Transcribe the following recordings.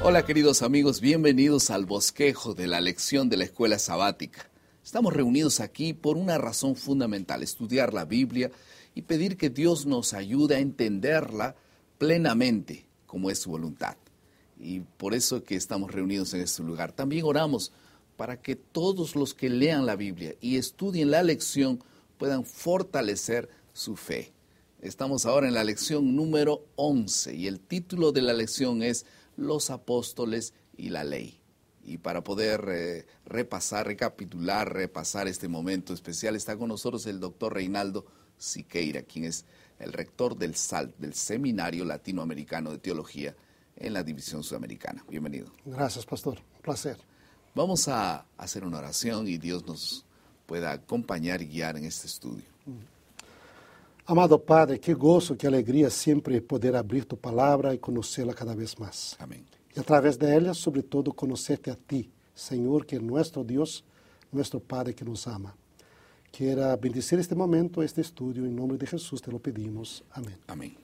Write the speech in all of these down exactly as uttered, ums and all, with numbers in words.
Hola queridos amigos, bienvenidos al bosquejo de la lección de la escuela sabática. Estamos reunidos aquí por una razón fundamental, estudiar la Biblia y pedir que Dios nos ayude a entenderla plenamente como es su voluntad. Y por eso que estamos reunidos en este lugar. También oramos para que todos los que lean la Biblia y estudien la lección puedan fortalecer su fe. Estamos ahora en la lección número once y el título de la lección es Los apóstoles y la ley. Y para poder eh, repasar, recapitular, repasar este momento especial, está con nosotros el doctor Reinaldo Siqueira, quien es el rector del S A L T, del Seminario Latinoamericano de Teología en la División Sudamericana. Bienvenido. Gracias, pastor. Un placer. Vamos a hacer una oración y Dios nos pueda acompañar y guiar en este estudio. Amado Padre, qué gozo, qué alegría siempre poder abrir tu palabra y conocerla cada vez más. Amén. Y a través de ella, sobre todo, conocerte a ti, Señor, que es nuestro Dios, nuestro Padre que nos ama. Quiera bendecir este momento, este estudio, en nombre de Jesús te lo pedimos. Amén. Amén.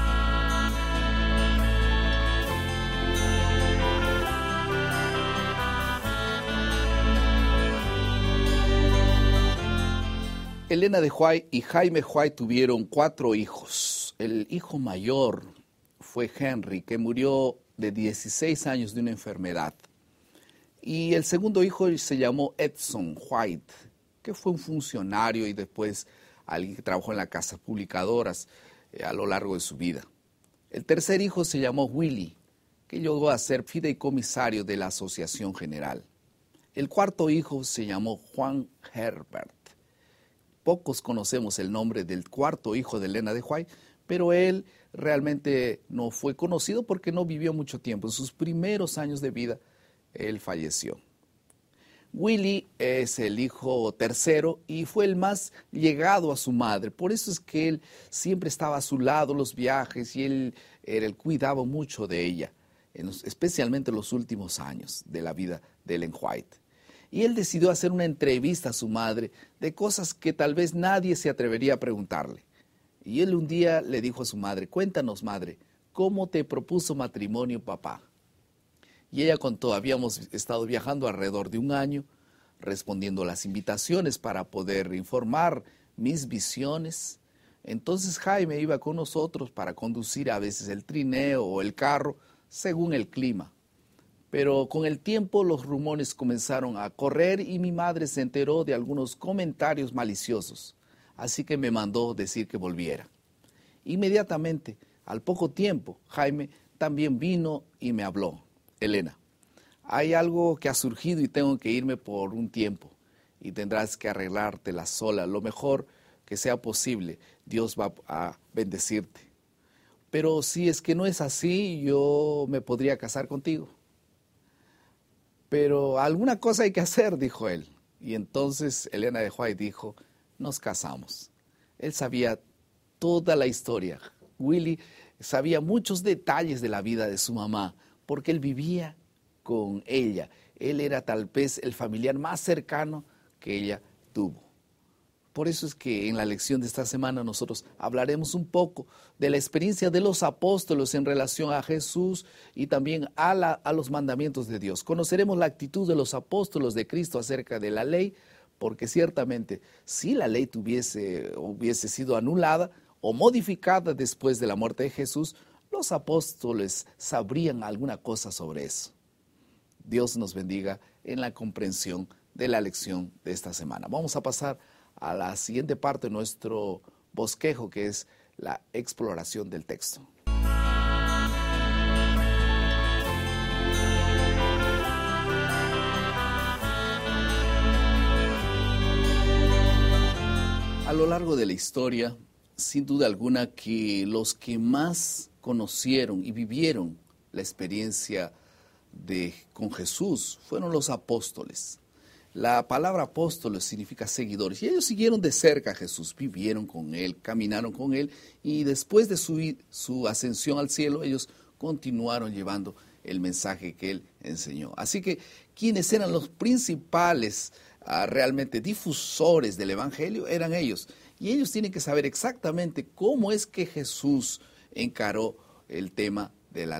Elena de White y Jaime White tuvieron cuatro hijos. El hijo mayor fue Henry, que murió de dieciséis años de una enfermedad. Y el segundo hijo se llamó Edson White, que fue un funcionario y después alguien que trabajó en las casas publicadoras eh, a lo largo de su vida. El tercer hijo se llamó Willie, que llegó a ser fideicomisario de la Asociación General. El cuarto hijo se llamó Juan Herbert. Pocos conocemos el nombre del cuarto hijo de Elena de White, pero él realmente no fue conocido porque no vivió mucho tiempo. En sus primeros años de vida, él falleció. Willie es el hijo tercero y fue el más llegado a su madre. Por eso es que él siempre estaba a su lado en los viajes y él, él cuidaba mucho de ella, en los, especialmente en los últimos años de la vida de Ellen White. Y él decidió hacer una entrevista a su madre de cosas que tal vez nadie se atrevería a preguntarle. Y él un día le dijo a su madre, cuéntanos madre, ¿cómo te propuso matrimonio papá? Y ella contó, habíamos estado viajando alrededor de un año, respondiendo a las invitaciones para poder informar mis visiones. Entonces Jaime iba con nosotros para conducir a veces el trineo o el carro, según el clima. Pero con el tiempo los rumores comenzaron a correr y mi madre se enteró de algunos comentarios maliciosos. Así que me mandó decir que volviera. Inmediatamente, al poco tiempo, Jaime también vino y me habló. Elena, hay algo que ha surgido y tengo que irme por un tiempo y tendrás que arreglártela sola. Lo mejor que sea posible, Dios va a bendecirte. Pero si es que no es así, yo me podría casar contigo. Pero alguna cosa hay que hacer, dijo él. Y entonces Elena de White dijo, nos casamos. Él sabía toda la historia. Willie sabía muchos detalles de la vida de su mamá, porque él vivía con ella. Él era tal vez el familiar más cercano que ella tuvo. Por eso es que en la lección de esta semana nosotros hablaremos un poco de la experiencia de los apóstoles en relación a Jesús y también a, la, a los mandamientos de Dios. Conoceremos la actitud de los apóstoles de Cristo acerca de la ley, porque ciertamente si la ley tuviese, hubiese sido anulada o modificada después de la muerte de Jesús, los apóstoles sabrían alguna cosa sobre eso. Dios nos bendiga en la comprensión de la lección de esta semana. Vamos a pasar a la siguiente parte de nuestro bosquejo, que es la exploración del texto. A lo largo de la historia, sin duda alguna que los que más conocieron y vivieron la experiencia de, con Jesús fueron los apóstoles. La palabra apóstoles significa seguidores y ellos siguieron de cerca a Jesús, vivieron con Él, caminaron con Él y después de su, su ascensión al cielo ellos continuaron llevando el mensaje que Él enseñó. Así que quienes eran los principales uh, realmente difusores del Evangelio eran ellos. Y ellos tienen que saber exactamente cómo es que Jesús encaró el tema de la ley.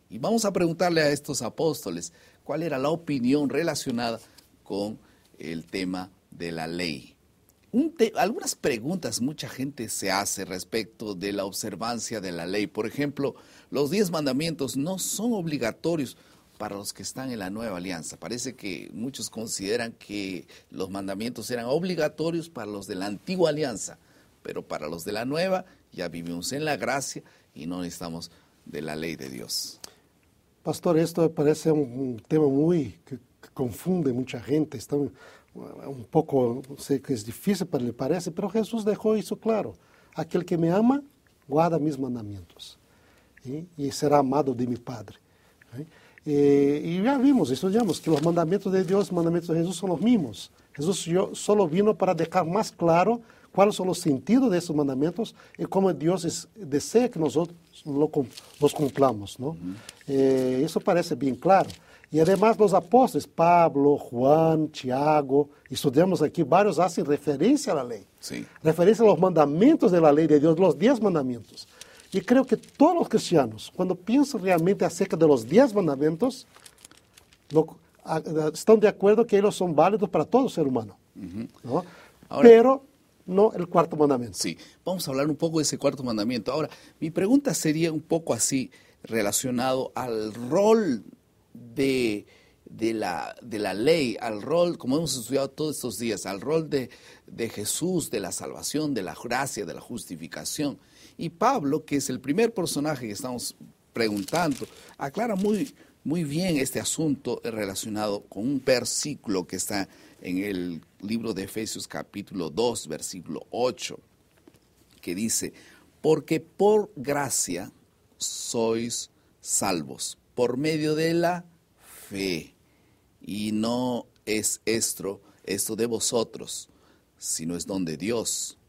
Y vamos a preguntarle a estos apóstoles cuál era la opinión relacionada con el tema de la ley. Un te- algunas preguntas mucha gente se hace respecto de la observancia de la ley. Por ejemplo, los diez mandamientos no son obligatorios para los que están en la nueva alianza. Parece que muchos consideran que los mandamientos eran obligatorios para los de la antigua alianza, pero para los de la nueva ya vivimos en la gracia y no necesitamos de la ley de Dios. Pastor, esto parece un, un tema muy que, que confunde mucha gente. Está un, un poco, sé que es difícil, pero le parece, pero Jesús dejó eso claro. Aquel que me ama, guarda mis mandamientos, ¿sí? Y será amado de mi Padre, ¿sí? Eh, y ya vimos, estudiamos que los mandamientos de Dios, los mandamientos de Jesús son los mismos. Jesús yo, solo vino para dejar más claro cuáles son los sentidos de esos mandamientos y cómo Dios es, desea que nosotros lo, los cumplamos, ¿no? Uh-huh. eh, eso parece bien claro. Y además los apóstoles, Pablo, Juan, Tiago, estudiamos aquí, varios hacen referencia a la ley. Sí. Referencia a los mandamientos de la ley de Dios, los diez mandamientos. Y creo que todos los cristianos, cuando piensan realmente acerca de los diez mandamientos, lo, a, a, están de acuerdo que ellos son válidos para todo ser humano, uh-huh. ¿no? Ahora, pero no el cuarto mandamiento. Sí, vamos a hablar un poco de ese cuarto mandamiento. Ahora, mi pregunta sería un poco así, relacionado al rol de, de, la, de la ley, al rol, como hemos estudiado todos estos días, al rol de, de Jesús, de la salvación, de la gracia, de la justificación. Y Pablo, que es el primer personaje que estamos preguntando, aclara muy, muy bien este asunto relacionado con un versículo que está en el libro de Efesios capítulo dos, versículo ocho, que dice, porque por gracia sois salvos, por medio de la fe, y no es esto, esto de vosotros, sino es don de Dios,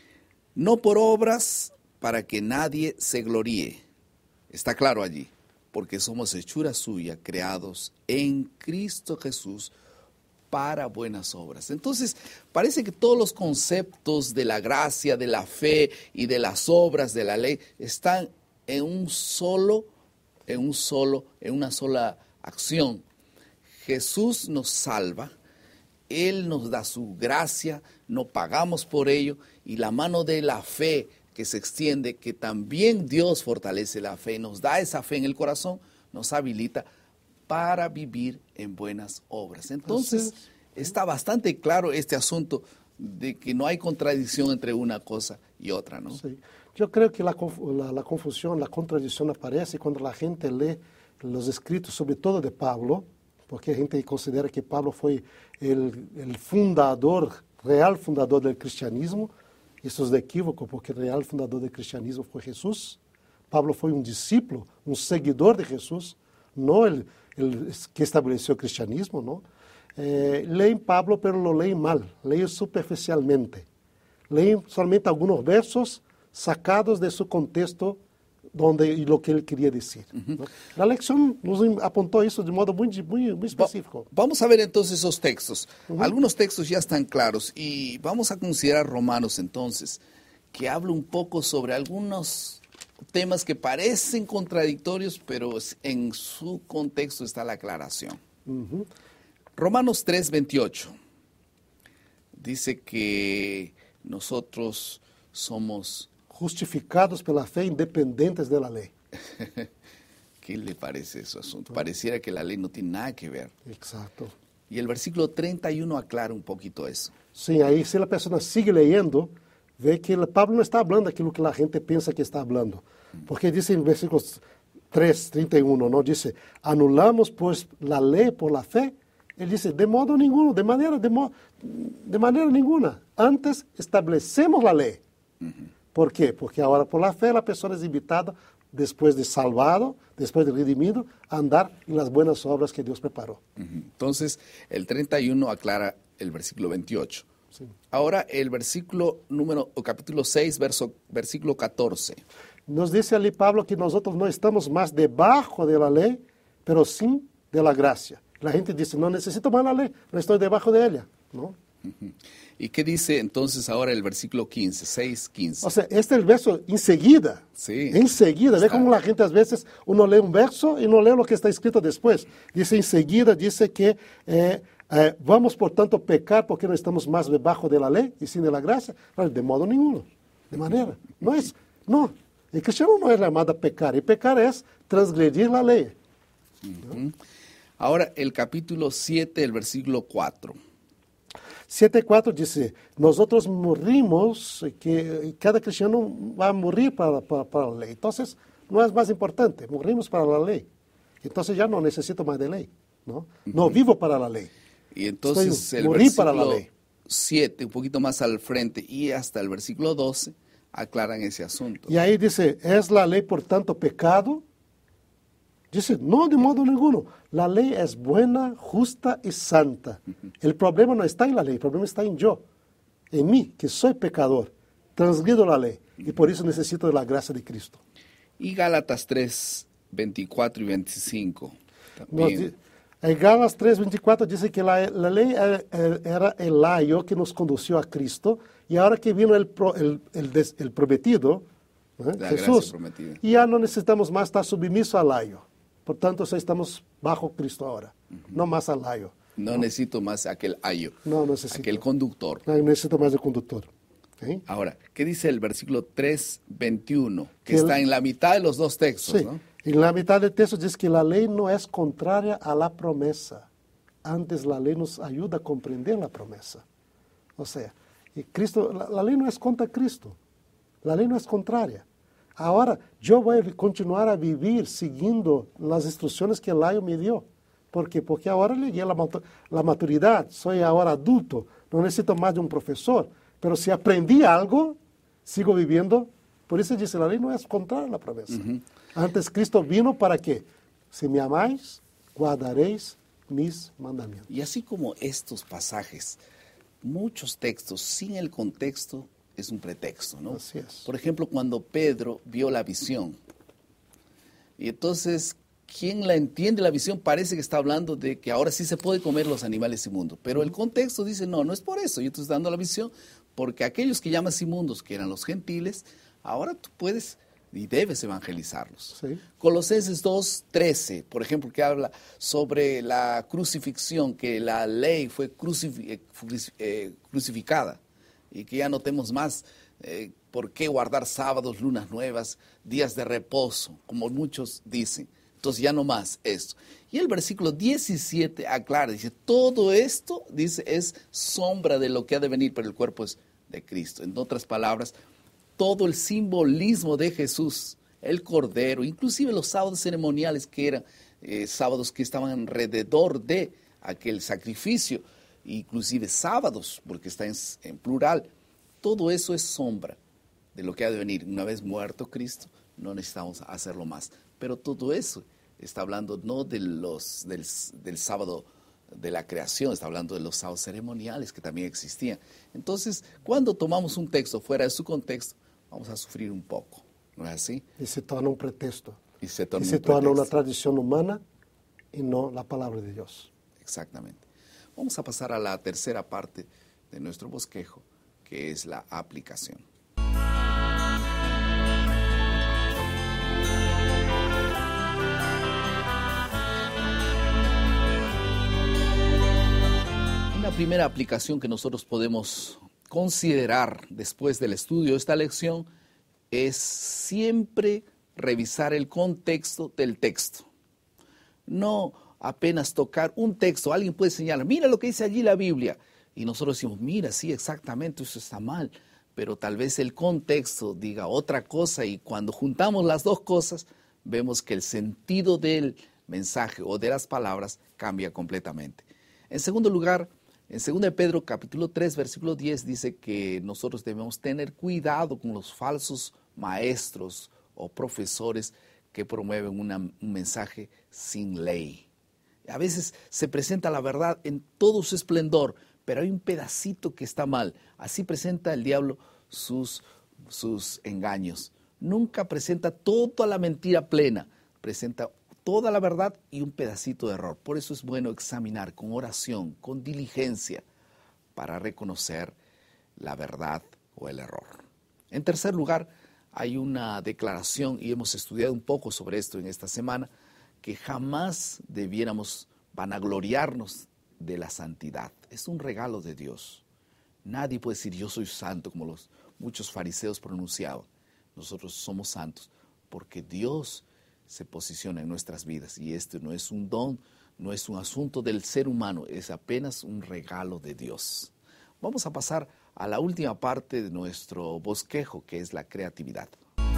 no por obras, para que nadie se gloríe. Está claro allí, porque somos hechura suya, creados en Cristo Jesús para buenas obras. Entonces, parece que todos los conceptos de la gracia, de la fe y de las obras de la ley están en un solo, en un solo, en una sola acción. Jesús nos salva, Él nos da su gracia, no pagamos por ello, y la mano de la fe que se extiende, que también Dios fortalece la fe, nos da esa fe en el corazón, nos habilita para vivir en buenas obras. Entonces, está bastante claro este asunto de que no hay contradicción entre una cosa y otra, ¿no? Sí. Yo creo que la, la, la confusión, la contradicción aparece cuando la gente lee los escritos, sobre todo de Pablo, porque a gente considera que Pablo fue el, el fundador, real fundador del cristianismo. Isso é equívoco, porque o real fundador do cristianismo foi Jesus. Pablo foi um discípulo, um seguidor de Jesus, não ele, ele que estabeleceu o cristianismo, não? Eh, leem Pablo, pero lo leem mal, leem superficialmente. Leem somente alguns versos sacados de seu contexto donde, y lo que él quería decir, ¿no? La lección nos apuntó eso de modo muy, muy, muy específico. Vamos a ver entonces esos textos. Uh-huh. Algunos textos ya están claros y vamos a considerar Romanos entonces, que habla un poco sobre algunos temas que parecen contradictorios, pero en su contexto está la aclaración. Uh-huh. Romanos tres, veintiocho dice que nosotros somos justificados pela fé, independentes de la ley. ¿Qué le parece ese asunto? Pareciera que la ley no tiene nada que ver. Exacto. Y el versículo treinta y uno aclara un poquito eso. Sí, ahí si la persona sigue leyendo, ve que Pablo no está hablando aquilo que la gente piensa que está hablando. Porque dice en versículos tres, treinta y uno, ¿no? Dice, anulamos pues la ley por la fe. Él dice, de modo ninguno, de manera, de, mo de manera ninguna. Antes establecemos la ley. Uh-huh. ¿Por qué? Porque ahora por la fe la persona es invitada, después de salvado, después de redimido, a andar en las buenas obras que Dios preparó. Uh-huh. Entonces, el treinta y uno aclara el versículo veintiocho. Sí. Ahora, el versículo número, o capítulo seis, verso, versículo catorce. Nos dice ali Pablo que nosotros no estamos más debajo de la ley, pero sí de la gracia. La gente dice, no necesito más la ley, no estoy debajo de ella, ¿no? ¿Y qué dice entonces ahora el versículo quince, seis, quince? O sea, este es el verso enseguida. Sí. Enseguida. Ve Está. como la gente a veces, uno lee un verso y no lee lo que está escrito después. Dice enseguida, dice que eh, eh, vamos por tanto pecar porque no estamos más debajo de la ley y sin de la gracia. De modo ninguno. De manera. No es, no. El cristiano no es llamado a pecar. Y pecar es transgredir la ley. Uh-huh. Ahora el capítulo siete, el versículo cuatro. siete cuatro dice, nosotros morimos, que cada cristiano va a morir para, para, para la ley. Entonces, no es más importante, morimos para la ley. Entonces ya no necesito más de ley, ¿no? No uh-huh. vivo para la ley. Y entonces Estoy, el morí para la ley. siete, un poquito más al frente, y hasta el versículo doce, aclaran ese asunto. Y ahí dice, ¿es la ley por tanto pecado? Dice, no, de modo ninguno. La ley es buena, justa y santa. Uh-huh. El problema no está en la ley, el problema está en yo, en mí, que soy pecador, transgredo la ley, uh-huh. y por eso necesito de la gracia de Cristo. Y Gálatas tres, veinticuatro y veinticinco. Nos, en Gálatas tres, veinticuatro dice que la, la ley era el layo que nos condució a Cristo, y ahora que vino el, pro, el, el, des, el prometido, ¿eh? Jesús, y ya no necesitamos más estar sumisos al layo. Por tanto, estamos bajo Cristo ahora, uh-huh. no más al ayo. No, no necesito más aquel ayo, no necesito. aquel conductor. No necesito más el conductor. ¿Sí? Ahora, ¿qué dice el versículo tres, veintiuno? Que, que está el, en la mitad de los dos textos, sí, ¿no? En la mitad del texto dice que la ley no es contraria a la promesa. Antes la ley nos ayuda a comprender la promesa. O sea, y Cristo, la, la ley no es contra Cristo. La ley no es contraria. Ahora, yo voy a continuar a vivir siguiendo las instrucciones que el ayo me dio. ¿Por qué? Porque ahora llegué a la, la maturidad, soy ahora adulto, no necesito más de un profesor. Pero si aprendí algo, sigo viviendo. Por eso dice, la ley no es contraria a la promesa. Uh-huh. Antes Cristo vino para que, si me amáis, guardaréis mis mandamientos. Y así como estos pasajes, muchos textos sin el contexto, es un pretexto, ¿no? Así es. Por ejemplo, cuando Pedro vio la visión, y entonces, quien la entiende la visión parece que está hablando de que ahora sí se puede comer los animales inmundos, pero el contexto dice, no, no es por eso, yo te estoy dando la visión, porque aquellos que llamas inmundos, que eran los gentiles, ahora tú puedes y debes evangelizarlos. Sí. Colosenses dos, trece, por ejemplo, que habla sobre la crucifixión, que la ley fue crucif- eh, crucificada, y que ya no tenemos más eh, por qué guardar sábados, lunas nuevas, días de reposo, como muchos dicen. Entonces ya no más esto. Y el versículo diecisiete aclara, dice, todo esto, dice, es sombra de lo que ha de venir, pero el cuerpo es de Cristo. En otras palabras, todo el simbolismo de Jesús, el Cordero, inclusive los sábados ceremoniales que eran eh, sábados que estaban alrededor de aquel sacrificio, inclusive sábados, porque está en, en plural, todo eso es sombra de lo que ha de venir. Una vez muerto Cristo, no necesitamos hacerlo más. Pero todo eso está hablando no de los, del, del sábado de la creación, está hablando de los sábados ceremoniales que también existían. Entonces, cuando tomamos un texto fuera de su contexto, vamos a sufrir un poco, ¿no es así? Y se torna un pretexto. Y se torna, y se un torna una tradición humana y no la palabra de Dios. Exactamente. Vamos a pasar a la tercera parte de nuestro bosquejo, que es la aplicación. Una primera aplicación que nosotros podemos considerar después del estudio de esta lección es siempre revisar el contexto del texto. No apenas tocar un texto, alguien puede señalar, mira lo que dice allí la Biblia, y nosotros decimos, mira, sí, exactamente, eso está mal, pero tal vez el contexto diga otra cosa, y cuando juntamos las dos cosas, vemos que el sentido del mensaje o de las palabras cambia completamente. En segundo lugar, en segundo de Pedro capítulo tres, versículo diez, dice que nosotros debemos tener cuidado con los falsos maestros o profesores que promueven una, un mensaje sin ley. A veces se presenta la verdad en todo su esplendor, pero hay un pedacito que está mal. Así presenta el diablo sus, sus engaños. Nunca presenta toda la mentira plena, presenta toda la verdad y un pedacito de error. Por eso es bueno examinar con oración, con diligencia, para reconocer la verdad o el error. En tercer lugar, hay una declaración, y hemos estudiado un poco sobre esto en esta semana, que jamás debiéramos vanagloriarnos de la santidad. Es un regalo de Dios. Nadie puede decir yo soy santo como los muchos fariseos pronunciaban. Nosotros somos santos porque Dios se posiciona en nuestras vidas, y este no es un don, no es un asunto del ser humano, es apenas un regalo de Dios. Vamos a pasar a la última parte de nuestro bosquejo, que es la creatividad.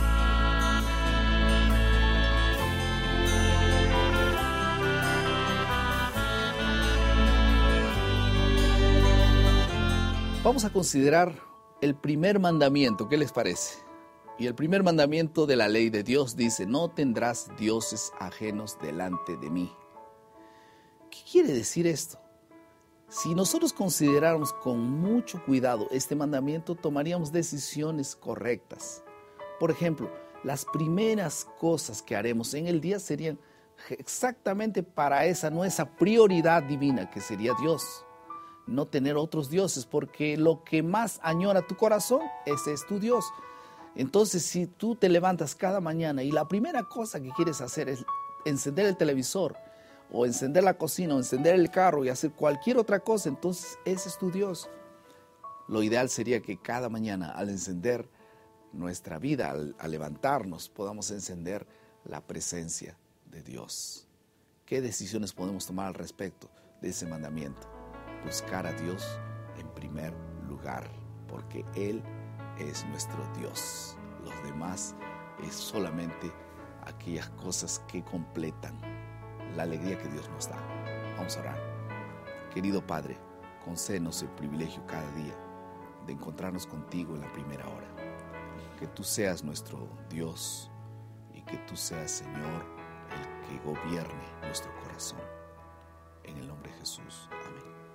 Vamos a considerar el primer mandamiento. ¿Qué les parece? Y el primer mandamiento de la ley de Dios dice: no tendrás dioses ajenos delante de mí. ¿Qué quiere decir esto? Si nosotros consideráramos con mucho cuidado este mandamiento, tomaríamos decisiones correctas. Por ejemplo, las primeras cosas que haremos en el día serían exactamente para esa nuestra prioridad divina, que sería Dios. No tener otros dioses, porque lo que más añora tu corazón, ese es tu Dios. Entonces, si tú te levantas cada mañana y la primera cosa que quieres hacer es encender el televisor, o encender la cocina, o encender el carro y hacer cualquier otra cosa, entonces ese es tu Dios. Lo ideal sería que cada mañana, al encender nuestra vida, al, al levantarnos, podamos encender la presencia de Dios. ¿Qué decisiones podemos tomar al respecto de ese mandamiento? Buscar a Dios en primer lugar, porque Él es nuestro Dios. Los demás es solamente aquellas cosas que completan la alegría que Dios nos da. Vamos a orar. Querido Padre, concédenos el privilegio cada día de encontrarnos contigo en la primera hora. Que tú seas nuestro Dios y que tú seas, Señor, el que gobierne nuestro corazón. En el nombre de Jesús. Amén.